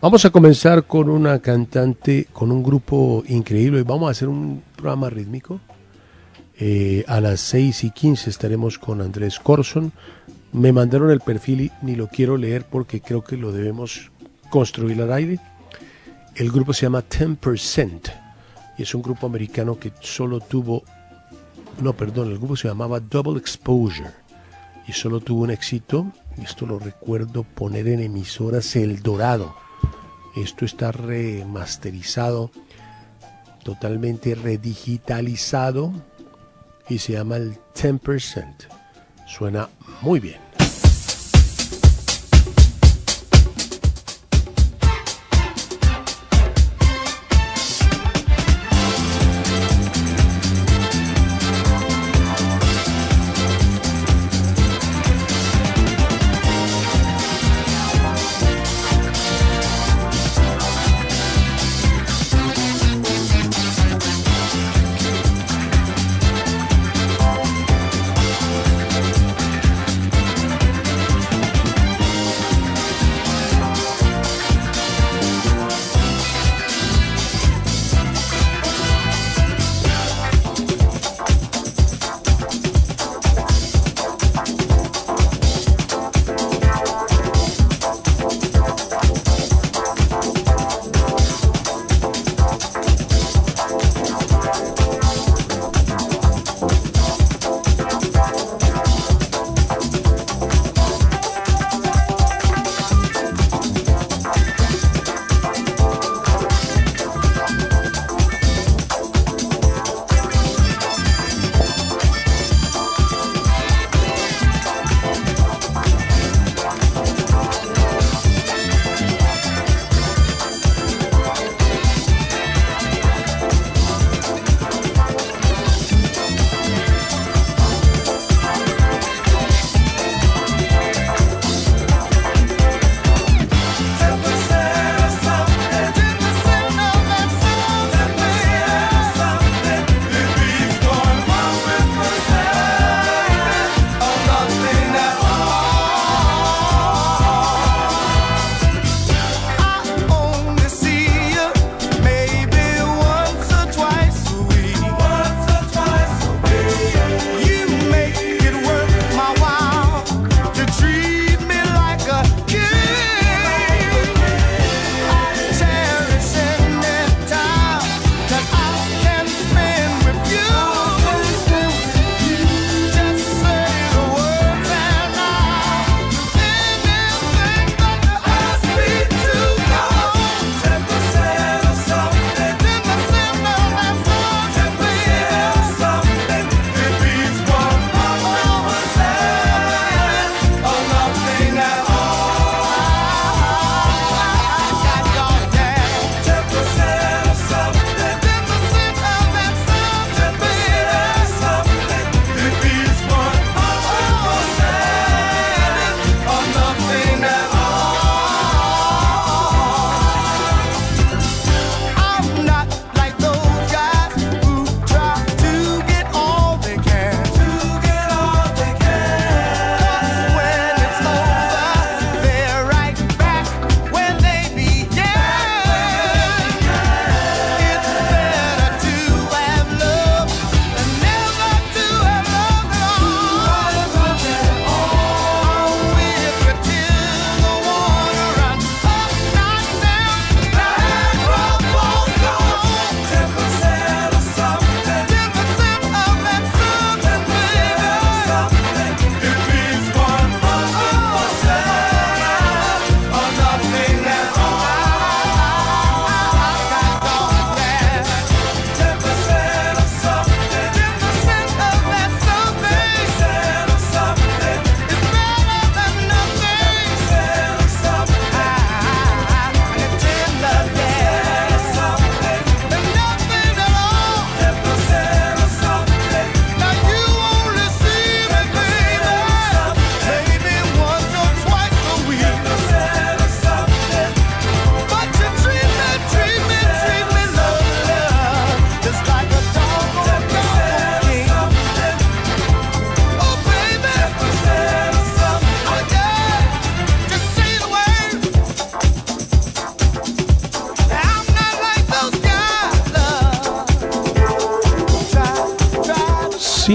Vamos a comenzar con una cantante, con un grupo increíble. Vamos a hacer un programa rítmico. A las 6:15 estaremos con Andrés Corson. Me mandaron el perfil y ni lo quiero leer porque creo que lo debemos construir al aire. El grupo se llama 10% y es un grupo americano que solo tuvo... No, perdón, el grupo se llamaba Double Exposure y solo tuvo un éxito, y esto lo recuerdo, poner en emisoras El Dorado. Esto está remasterizado, totalmente redigitalizado y se llama el 10%. Suena muy bien.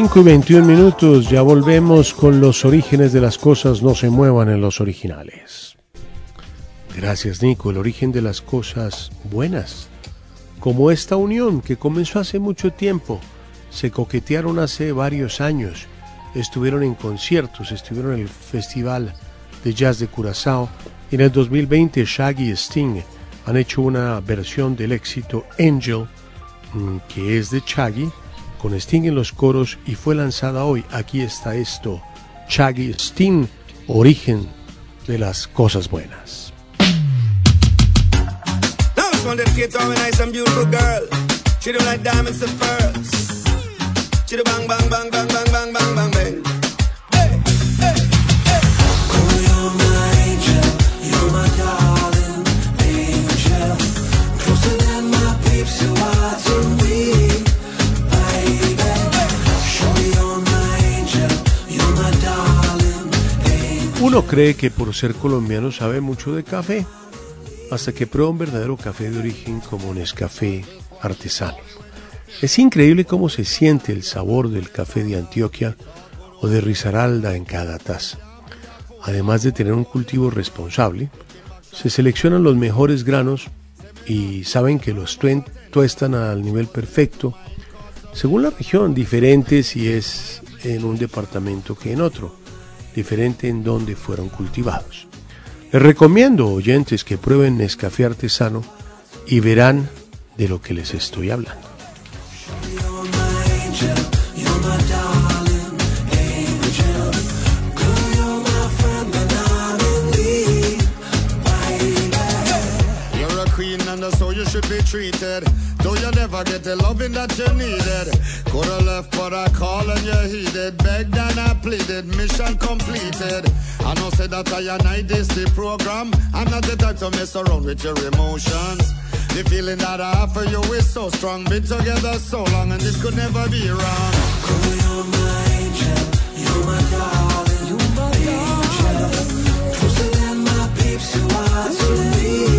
5:21, ya volvemos con los orígenes de las cosas, no se muevan en los originales. Gracias, Nico. El origen de las cosas buenas, como esta unión que comenzó hace mucho tiempo, se coquetearon hace varios años, estuvieron en conciertos, estuvieron en el Festival de Jazz de Curazao, y en el 2020 Shaggy y Sting han hecho una versión del éxito Angel, que es de Shaggy, con Sting en los coros, y fue lanzada hoy. Aquí está esto, Shaggy Sting, origen de las cosas buenas. Uno cree que por ser colombiano sabe mucho de café, hasta que prueba un verdadero café de origen como Nescafé artesano. Es increíble cómo se siente el sabor del café de Antioquia o de Risaralda en cada taza. Además de tener un cultivo responsable, se seleccionan los mejores granos y saben que los tuestan al nivel perfecto, según la región, diferente si es en un departamento que en otro, diferente en donde fueron cultivados. Les recomiendo, oyentes, que prueben Nescafé artesano y verán de lo que les estoy hablando. So you should be treated. Though you never get the loving that you needed. Coulda left but I called and you heeded. Begged and I pleaded, mission completed. I know say that I and I this the program. I'm not the type to mess around with your emotions. The feeling that I have for you is so strong. Been together so long and this could never be wrong. Girl, you're my angel, you're my darling, you're my angel. Closer than my peeps, you are to me.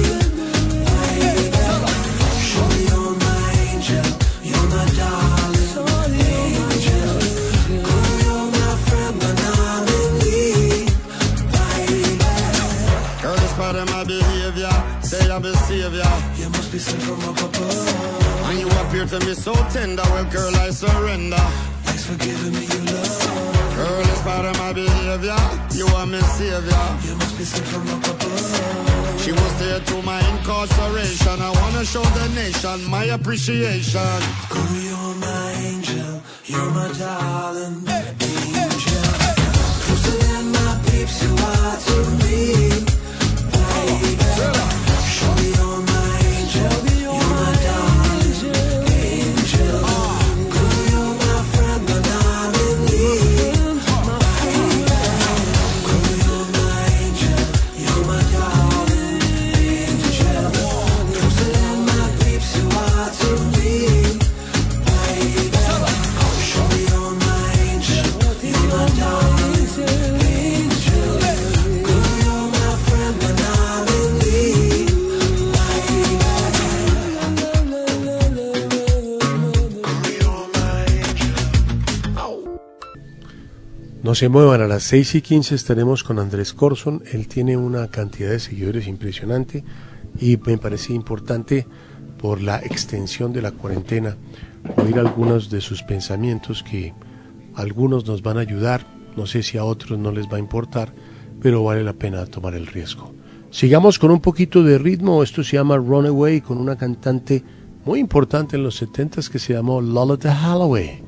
Say I'm a savior. You must be sent from up above. And you appear to me so tender. Well, girl, I surrender. Thanks for giving me your love. Girl, it's part of my behavior. You are my savior. You must be sent from up above. She was there to my incarceration. I wanna show the nation my appreciation. Girl, you're my angel. You're my darling angel. Closer than my peeps, you are to me. No se muevan, a las 6:15 estaremos con Andrés Corson. Él tiene una cantidad de seguidores impresionante y me parece importante, por la extensión de la cuarentena, oír algunos de sus pensamientos, que algunos nos van a ayudar, no sé si a otros no les va a importar, pero vale la pena tomar el riesgo. Sigamos con un poquito de ritmo. Esto se llama Runaway, con una cantante muy importante en los 70s que se llamó Lola Holloway.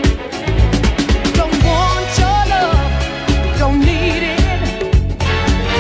Don't need it.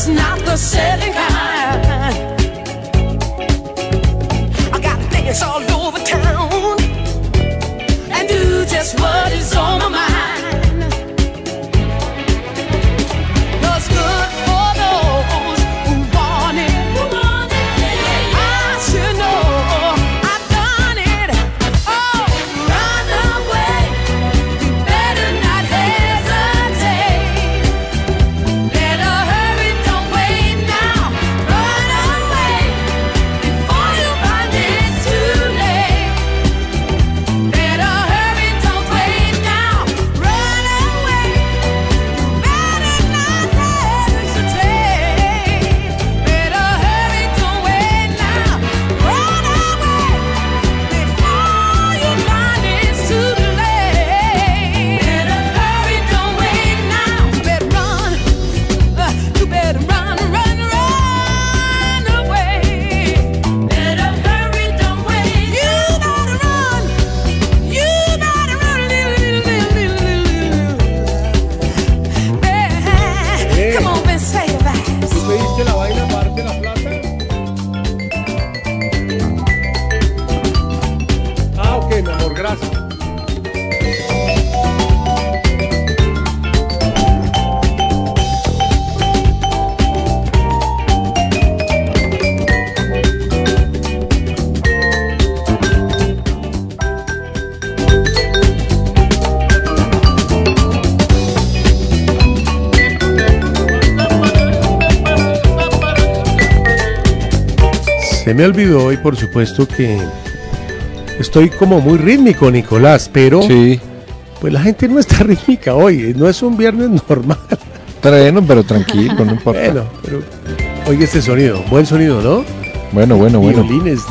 just not the setting kind. I gotta dance all over town and do just what is on my mind. What's good for those who want it, I should know I've done it. Oh, run away, you better not hesitate. Better hurry, don't wait now. Run away before you find it's too late. Better hurry, don't wait now. Run away, better not hesitate. Better hurry, don't wait now. Run away before you find it's too late. Better hurry, don't wait now. You better run. You better run, run, run away. Better hurry, don't wait. You better run. You better run. Come on, Ben, say it fast. ¿Tú pediste la vaina aparte la plata? Ah, ok, mi amor, gracias. Se me olvidó hoy, por supuesto, que estoy como muy rítmico, Nicolás, pero Sí, pues la gente no está rítmica hoy, no es un viernes normal. bueno, pero tranquilo, no importa. Bueno, pero oiga este sonido, buen sonido, ¿no? Bueno. Violines,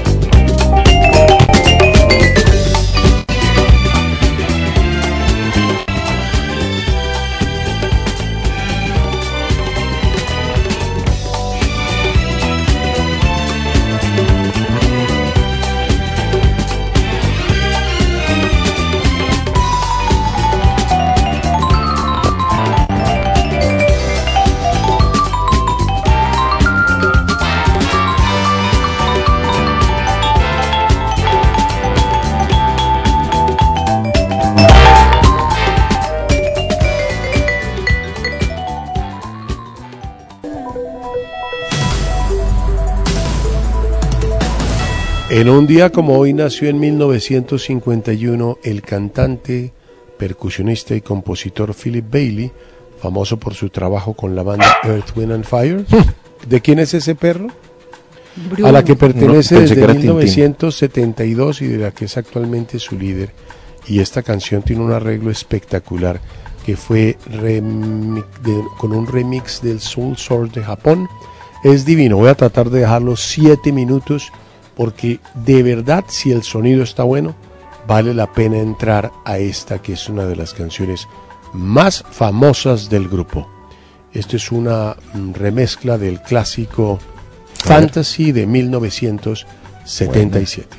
En un día como hoy nació en 1951 el cantante, percusionista y compositor Philip Bailey, famoso por su trabajo con la banda Earth, Wind and Fire. ¿De quién es ese perro? A la que pertenece No, pensé que desde era 1972 y de la que es actualmente su líder. Y esta canción tiene un arreglo espectacular que fue con un remix del Soul Sword de Japón. Es divino, voy a tratar de dejarlo 7 minutos porque de verdad, si el sonido está bueno, vale la pena entrar a esta que es una de las canciones más famosas del grupo. Esto es una remezcla del clásico Fantasy de 1977.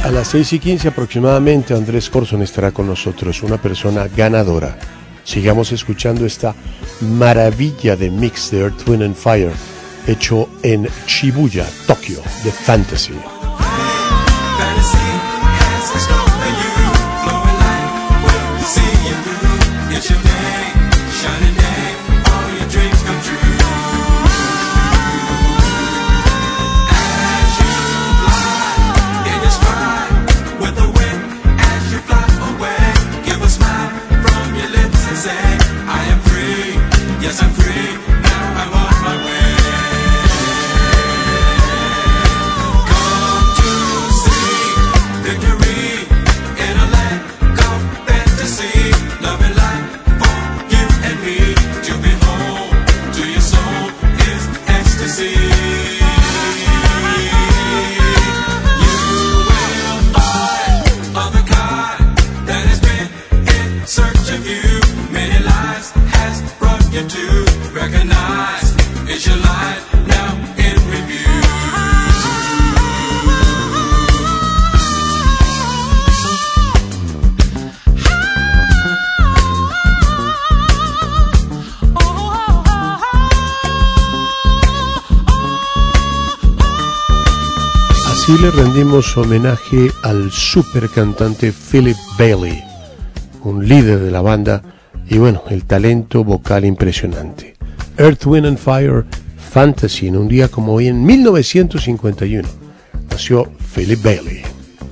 A las 6:15 aproximadamente Andrés Corson estará con nosotros, una persona ganadora. Sigamos escuchando esta maravilla de mix de Earth, Wind and Fire, hecho en Shibuya, Tokio, de Fantasy. Yes, I'm free, now I'm on my way. Come to see victory in a land of fantasy. Love and light for you and me. To behold to your soul is ecstasy. You will find of the kind that has been in search of you. Many lives has brought you to recognize it's your life now in review. Así le rendimos homenaje al super cantante Philip Bailey, un líder de la banda y bueno, el talento vocal impresionante. Earth, Wind and Fire, Fantasy, en un día como hoy en 1951 nació Philip Bailey.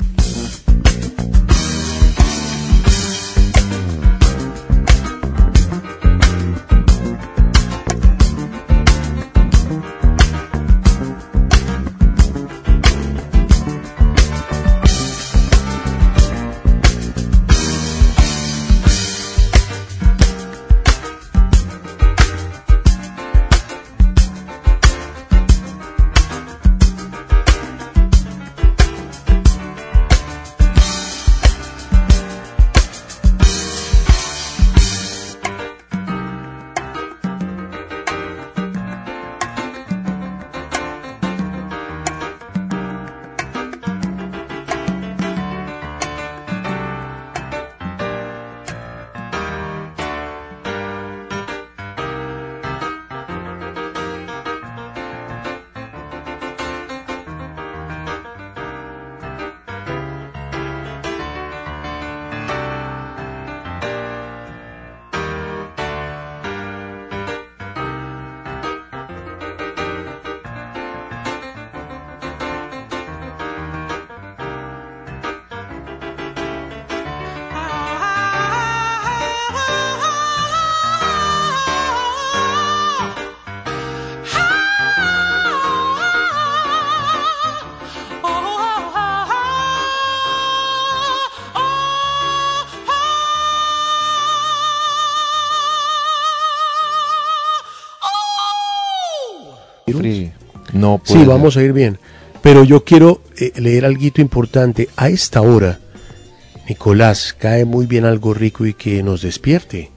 No Sí, vamos a ir bien. Pero yo quiero leer algo importante. A esta hora, Nicolás, cae muy bien algo rico y que nos despierte.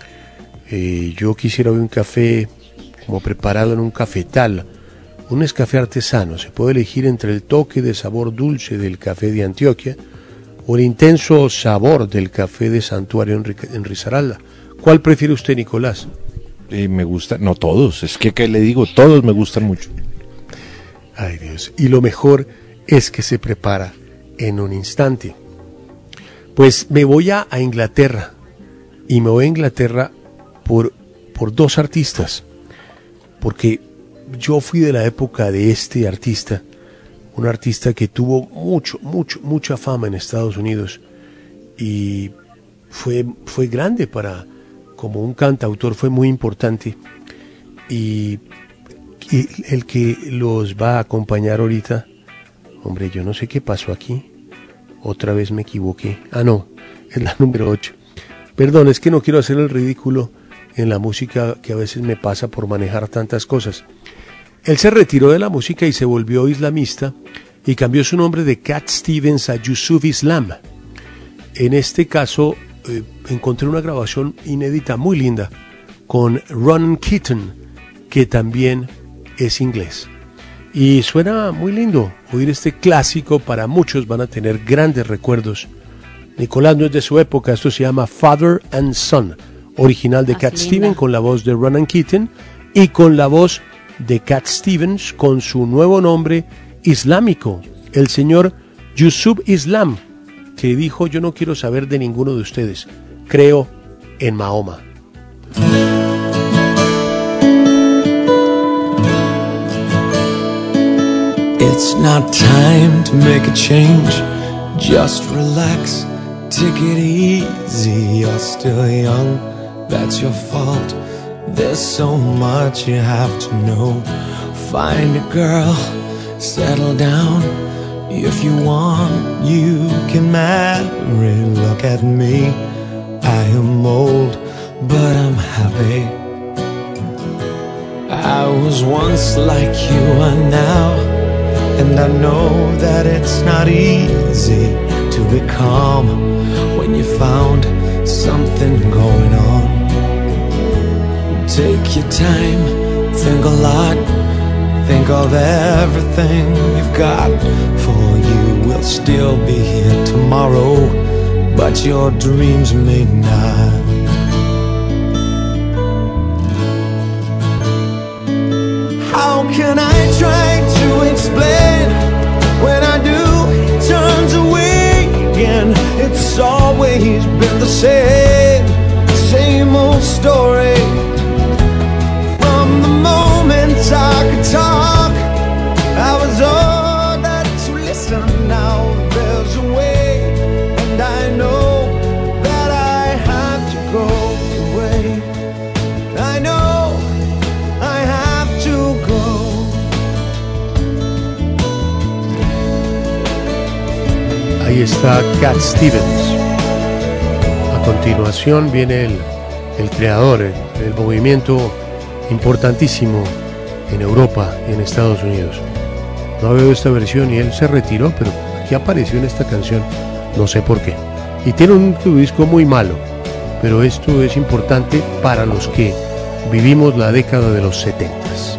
Yo quisiera hoy un café, como prepararlo en un cafetal. Un Nescafé artesano. Se puede elegir entre el toque de sabor dulce del café de Antioquia o el intenso sabor del café de Santuario en Risaralda. ¿Cuál prefiere usted, Nicolás? Me gusta, no todos, es que le digo, todos me gustan mucho. Ay Dios, y lo mejor es que se prepara en un instante. Pues me voy a Inglaterra, y me voy a Inglaterra por dos artistas, porque yo fui de la época de este artista, un artista que tuvo mucha fama en Estados Unidos, y fue grande como un cantautor, fue muy importante, y el que los va a acompañar ahorita, hombre, yo no sé qué pasó aquí, otra vez me equivoqué, no, es la número 8, perdón, es que no quiero hacer el ridículo en la música que a veces me pasa por manejar tantas cosas. Él se retiró de la música y se volvió islamista y cambió su nombre de Cat Stevens a Yusuf Islam. En este caso encontré una grabación inédita muy linda con Ronan Keaton, que también es inglés. Y suena muy lindo oír este clásico. Para muchos van a tener grandes recuerdos. Nicolás no es de su época. Esto se llama Father and Son, original de Ah, Cat linda. Stevens, con la voz de Ronan Keating y con la voz de Cat Stevens con su nuevo nombre islámico, el señor Yusuf Islam, que dijo: yo no quiero saber de ninguno de ustedes, creo en Mahoma. It's not time to make a change. Just relax, take it easy. You're still young, that's your fault. There's so much you have to know. Find a girl, settle down. If you want, you can marry. Look at me, I am old, but I'm happy. I was once like you are now, and I know that it's not easy to be calm when you found something going on. Take your time, think a lot, think of everything you've got. For you will still be here tomorrow, but your dreams may not. How can I try to explain when I do, it turns away again? It's always been the same old story. From the moment I could talk, I was ordered to listen. Now there's a way, and I know that I have to go away. I know I have to go. Ahí está Cat Stevens. A continuación viene el creador, el movimiento importantísimo en Europa y en Estados Unidos. No había oído esta versión y él se retiró, pero aquí apareció en esta canción, no sé por qué. Y tiene un disco muy malo, pero esto es importante para los que vivimos la década de los 70s.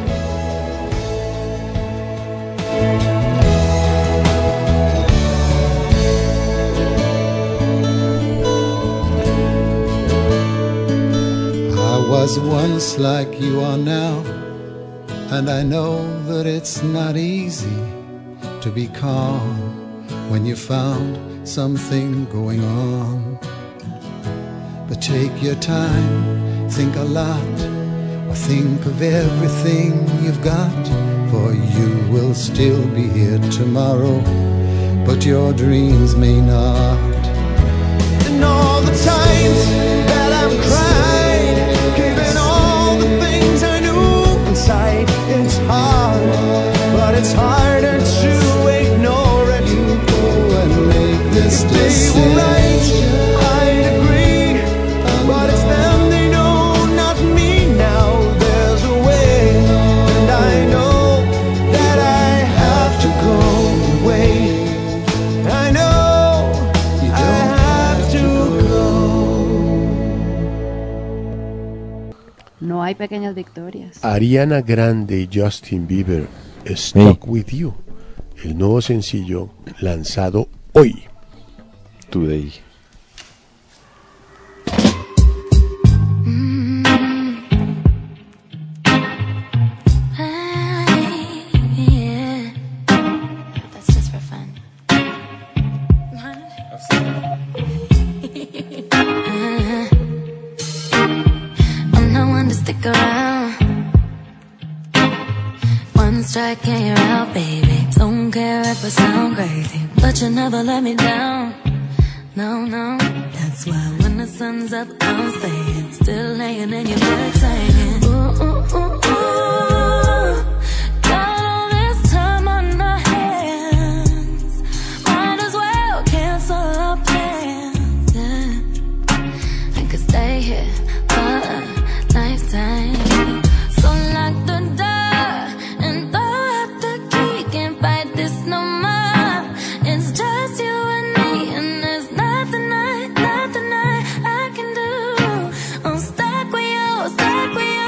I was once like you are now, and I know that it's not easy to be calm when you found something going on. But take your time, think a lot, or think of everything you've got. For you will still be here tomorrow, but your dreams may not. And all the times that I've cried, given all the things I knew inside, it's hard, but it's harder to ignore it. You go and make this They were right, I'd agree, but it's them they know, not me. Now there's a way, and I know that I have to go away. I know I have to go. No hay pequeñas victorias. Ariana Grande y Justin Bieber, Stuck With You, el nuevo sencillo lanzado hoy. Today. Yeah. That's just for fun. I'm not one to stick around. One strike and you're out, baby. Don't care if I sound crazy, but you never let me down. No, no. That's why when the sun's up, I'm staying. Still laying in your bed saying, ooh, ooh, ooh, ooh. Got all this time on our hands. Might as well cancel our plans. Yeah. I could stay here for a lifetime. So lock the door and throw out the key. Can't fight this no more. It's just you and me, and there's nothing I can do. I'm stuck with you, stuck with you.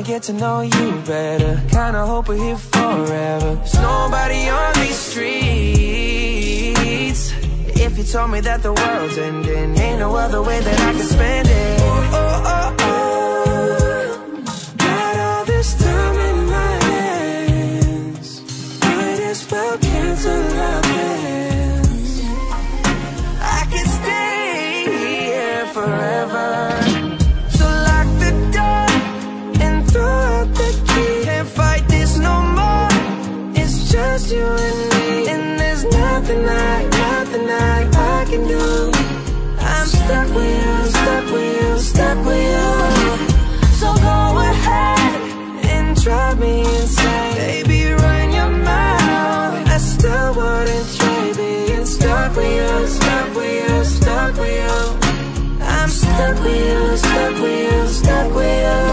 wanna get to know you better. Kinda hope we're here forever. There's nobody on these streets. If you told me that the world's ending, ain't no other way that I can spend it. Oh, oh, oh, oh. Got all this time in my hands. Might as well cancel our plans. I could stay here forever. So lock the door and throw out the key. Can't fight this no more. It's just you and me, and there's nothing I can do. I'm stuck with you, stuck with you, stuck with you. So go ahead and drive me insane. Baby, run your mouth. I still wouldn't trade being stuck with you, stuck with you, stuck with you. I'm stuck with you, stuck with you, stuck with you.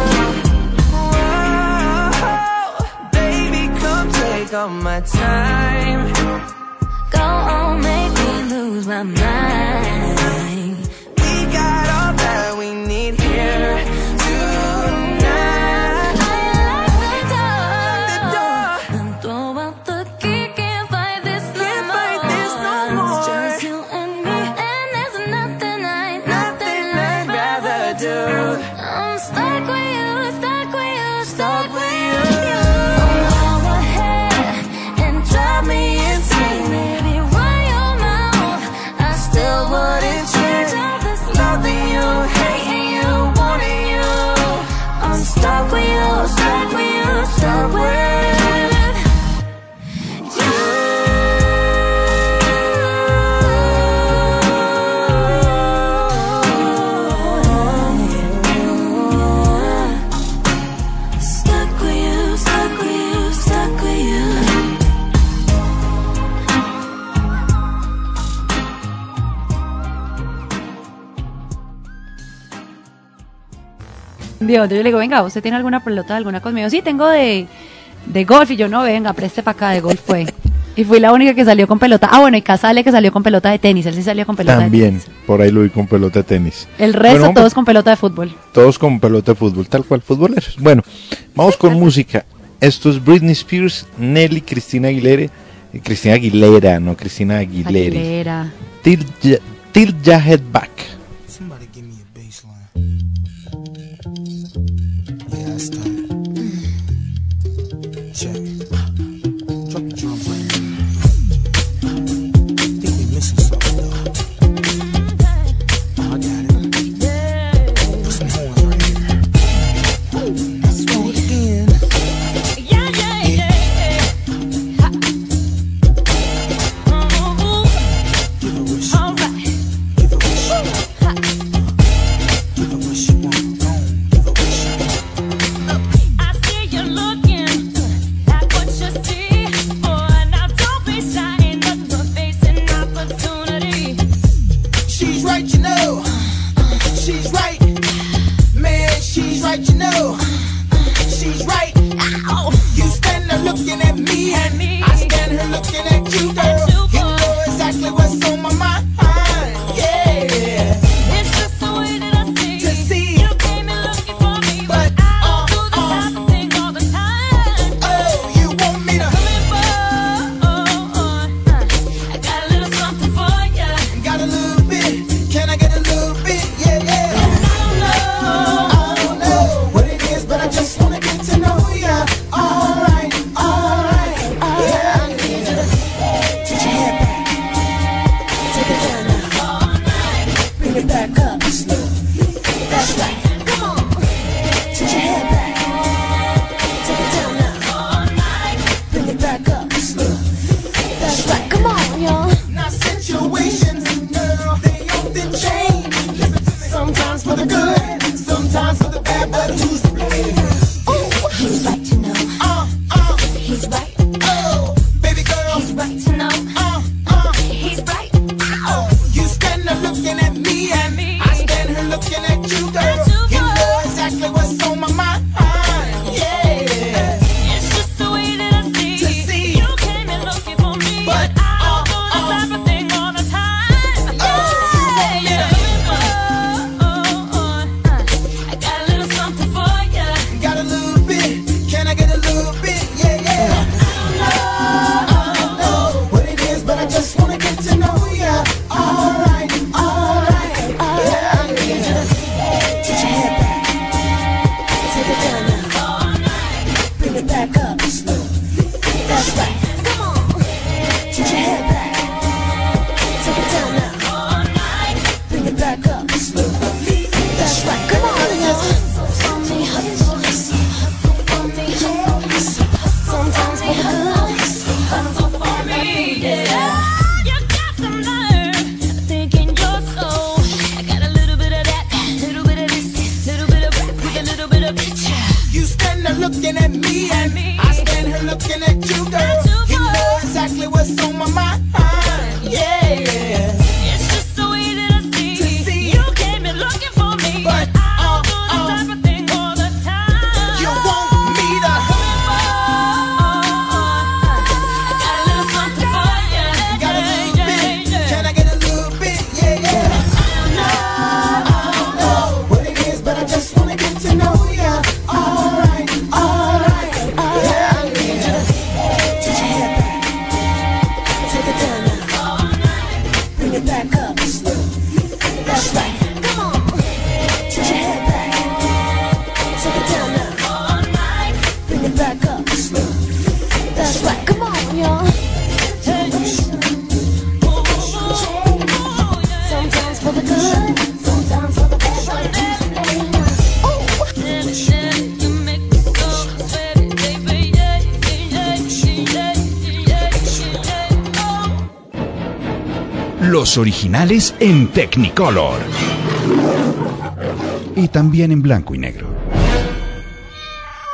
Whoa, baby, come take all my time. Go on, make me lose my mind. We got all that we need here tonight. The door. And throw out the key. Can't fight this no more. It's just you and me, and there's nothing I'd rather do. I'm stuck with you, stuck with you, stuck with you. So go ahead and drive me insane. Wouldn't change all this loving you, hating you, wanting you. I'm stuck with you, stuck with you, stuck with you. Stuck with you, stuck with you, stuck with you. Dios, yo le digo, venga, ¿usted tiene alguna pelota, alguna cosa? Me dijo, sí, tengo de golf. Y yo, no, venga, preste para acá, de golf fue. Y fui la única que salió con pelota. Ah, bueno, y Casale que salió con pelota de tenis. Él sí salió con pelota También, de tenis. por ahí lo vi con pelota de tenis. El resto, Bueno, todos con pelota de fútbol. Todos con pelota de fútbol, tal cual, futboleros. Bueno, vamos con música. Esto es Britney Spears, Nelly, Cristina Aguilera, no Cristina Aguilera. Tilt Ya Head Back. Somebody give me a bass line. Yeah, that's tight. Check. Drop the drums right here. Think we missing something though. Oh, I got it. Put some horns right here. Let's do it again. Give a wish. Give a wish. Give a wish you want. Go on, give a wish. I see you looking at what you see. Boy, now don't be shy, ain't nothing but facing opportunity. She's right, you know. She's right. Man, she's right, you know. She's right. Ow! You stand there looking at me, At me. I stand here looking at you, girl. you, You boy. know exactly what's on my mind. Yeah. It's just the way that I see. To see. You came in looking for me, But, but I don't do this type of thing all the time. Oh, you want me to Coming for, I got a little something for ya. got a little bit? Can I get a little bit? Yeah, yeah. I I don't know what it is, but I just wanna get to know ya. Alright, alright. Yeah, I need you to touch your head back. Take it down now. Bring it back up slow. That's right. Come on. Touch your head back. Take it down now. Bring it back up slow. That's right. Come on, y'all. Now situations, girl, they often change. Listen to me. Sometimes for the good, sometimes for the bad, but who's to blame? He's right to know. He's right. Oh, baby girl. He's right to know. He's right. Oh, you stand there looking at me, and me. I stand here looking at you, girl. At you, You girl. know exactly what's on my mind. Yeah. It's just the way that I see. To see. You came in looking for me, But, but I don't do this type of thing all the time. Oh, you want me to- I got a little something for That's right. Come on. Tilt your head back. Take it down now. Bring it back up. That's right. Come on, y'all. Sometimes for the good, sometimes for the bad. Los originales en Technicolor. Y también en blanco y negro.